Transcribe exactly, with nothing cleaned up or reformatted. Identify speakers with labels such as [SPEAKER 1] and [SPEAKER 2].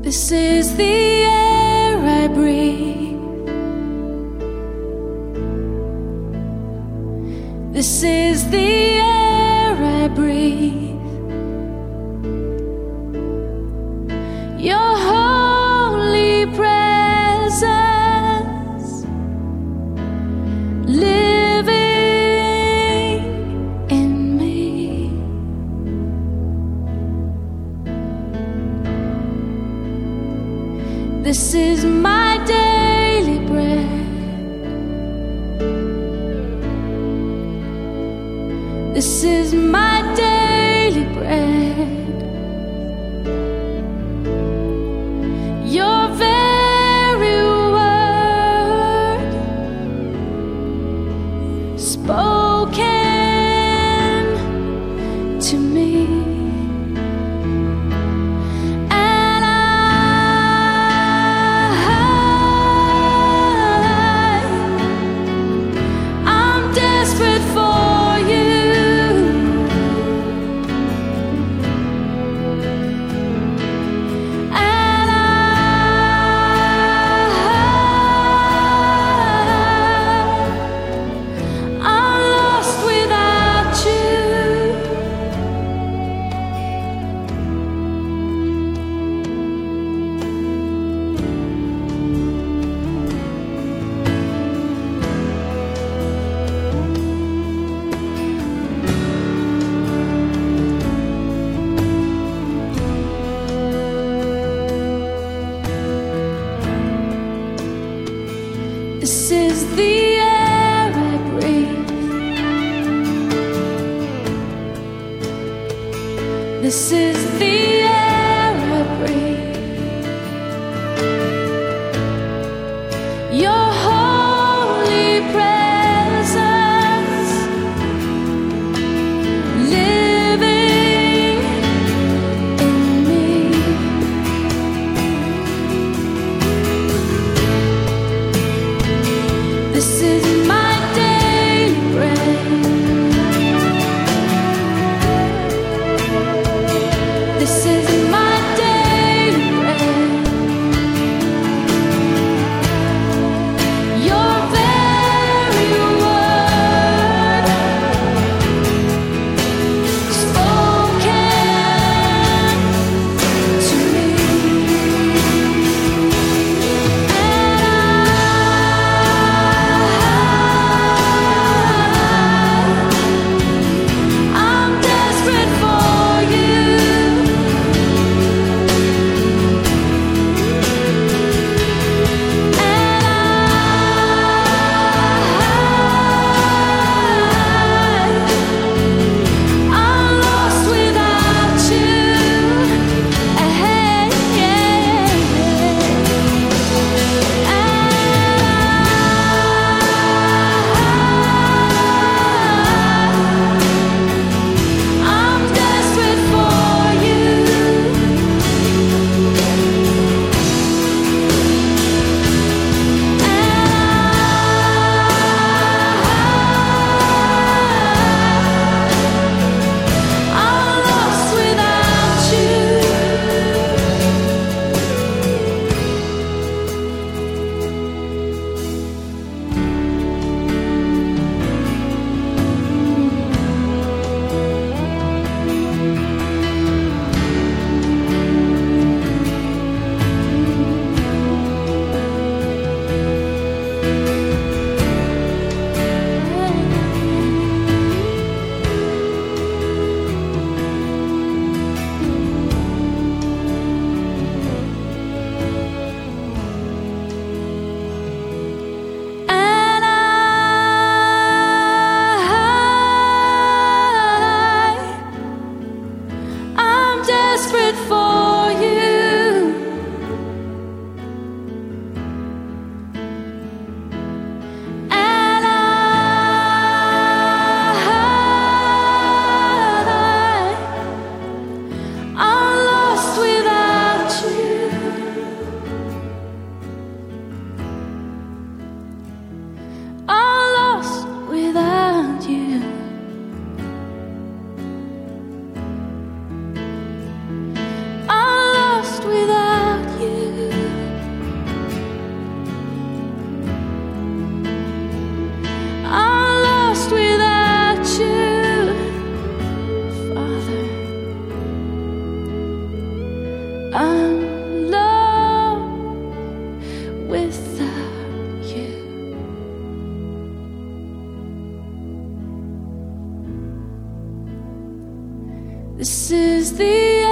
[SPEAKER 1] This is the air I breathe. This is the air I breathe. Your holy presence living in me. This is my daily bread. This is my daily bread. Your very word spoken to me. And I, I'm desperate for you. This is the air I breathe. This is the air I breathe. Your holy presence living in me. This is my daily bread. This is my daily This is the